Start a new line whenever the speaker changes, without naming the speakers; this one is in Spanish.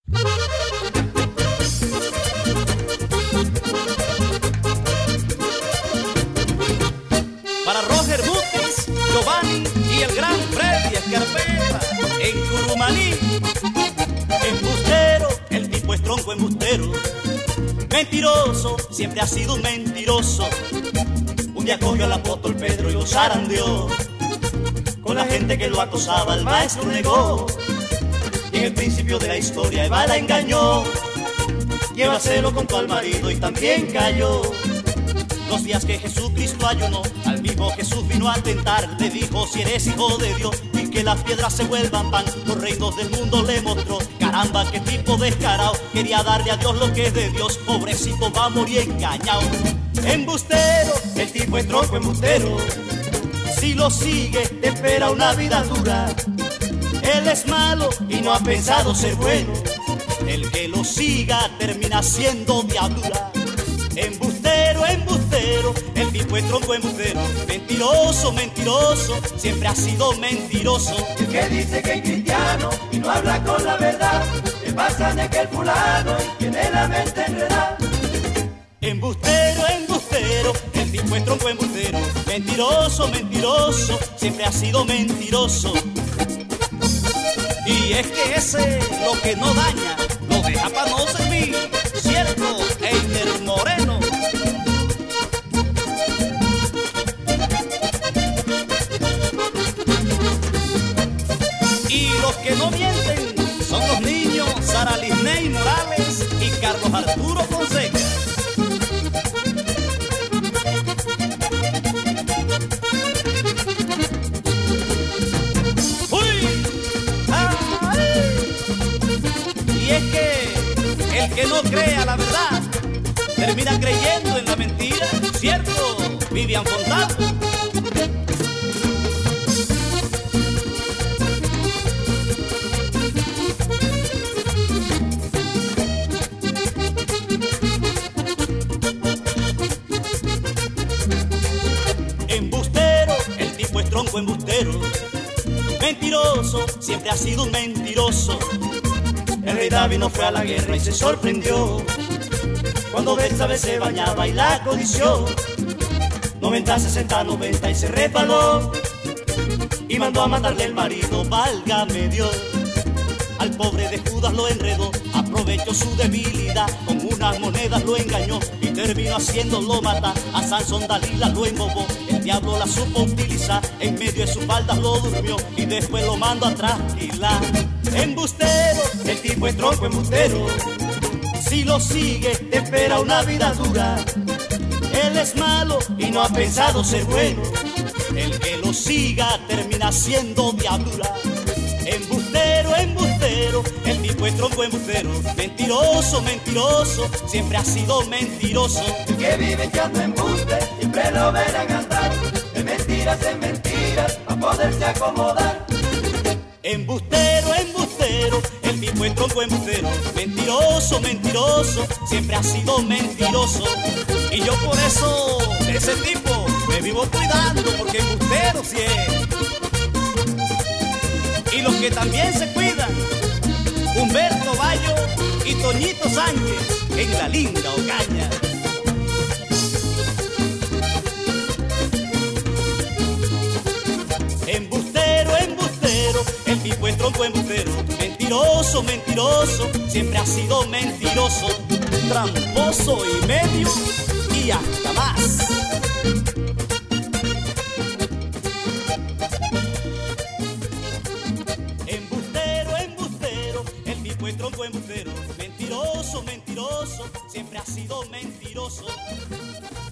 Para Roger Butis, Giovanni y el gran Freddy Escarpeta en Curumaní. Embustero, el tipo es tronco embustero. Mentiroso, siempre ha sido un mentiroso. Un día cogió al apóstol Pedro y lo zarandeó. Con la gente que lo acosaba el maestro negó. Y en el principio de la historia Eva la engañó. Y Eva se lo contó al marido y también cayó. Los días que Jesucristo ayunó, al mismo Jesús vino a tentar. Le dijo: si eres hijo de Dios, y que las piedras se vuelvan pan. Los reinos del mundo le mostró. Caramba, qué tipo descarado. Quería darle a Dios lo que es de Dios. Pobrecito va a morir engañado. Embustero, el tipo es tronco embustero. Si lo sigue, te espera una vida dura. Él es malo y no ha pensado ser bueno. El que lo siga termina siendo diablura. Embustero, embustero, el tipo es tronco embustero. Mentiroso, mentiroso, siempre ha sido mentiroso.
El que dice que es cristiano y no habla con la verdad, le pasa de aquel fulano y tiene la mente enredada.
Embustero, embustero, el tipo es tronco embustero. Mentiroso, mentiroso, siempre ha sido mentiroso. Y es que ese, lo que no daña, lo deja para no servir. ¿Cierto, Einer Moreno? Y los que no mienten son los niños Sara Lisney Morales y Carlos Arturo Fonseca. Y es que el que no crea la verdad termina creyendo en la mentira, ¿cierto, Vivian Fontana? Embustero, el tipo es tronco embustero. Mentiroso, siempre ha sido un mentiroso. El rey David no fue a la guerra y se sorprendió cuando Betsabé se bañaba y la codició. 90, 60, 90 y se resbaló y mandó a matarle el marido, válgame Dios. Al pobre de Judas lo enredó, aprovechó su debilidad, con unas monedas lo engañó y terminó haciéndolo matar. A Sansón Dalila lo embobó, el diablo la supo utilizar, en medio de sus faldas lo durmió y después lo mandó a trasquilar. Embustero, el tipo es tronco embustero. Si lo sigue, te espera una vida dura. Él es malo y no ha pensado ser bueno. El que lo siga termina siendo diablura. Embustero, embustero, el tipo es tronco embustero. Mentiroso, mentiroso, siempre ha sido mentiroso.
El que vive echando embuste, siempre lo verán andar. De mentiras en mentiras, a poderse acomodar.
Embustero, embustero, el tipo es tronco embustero. Mentiroso, mentiroso, siempre ha sido mentiroso. Y yo por eso, de ese tipo, me vivo cuidando, porque embustero sí es. Y los que también se cuidan, Humberto Bayo y Toñito Sánchez, en la linda Ocaña. Embustero, embustero, el tipo es tronco embustero. Mentiroso, mentiroso, siempre ha sido mentiroso. Tramposo y medio y hasta más. Embustero, embustero, el tipo es tronco embustero. Mentiroso, mentiroso, siempre ha sido mentiroso.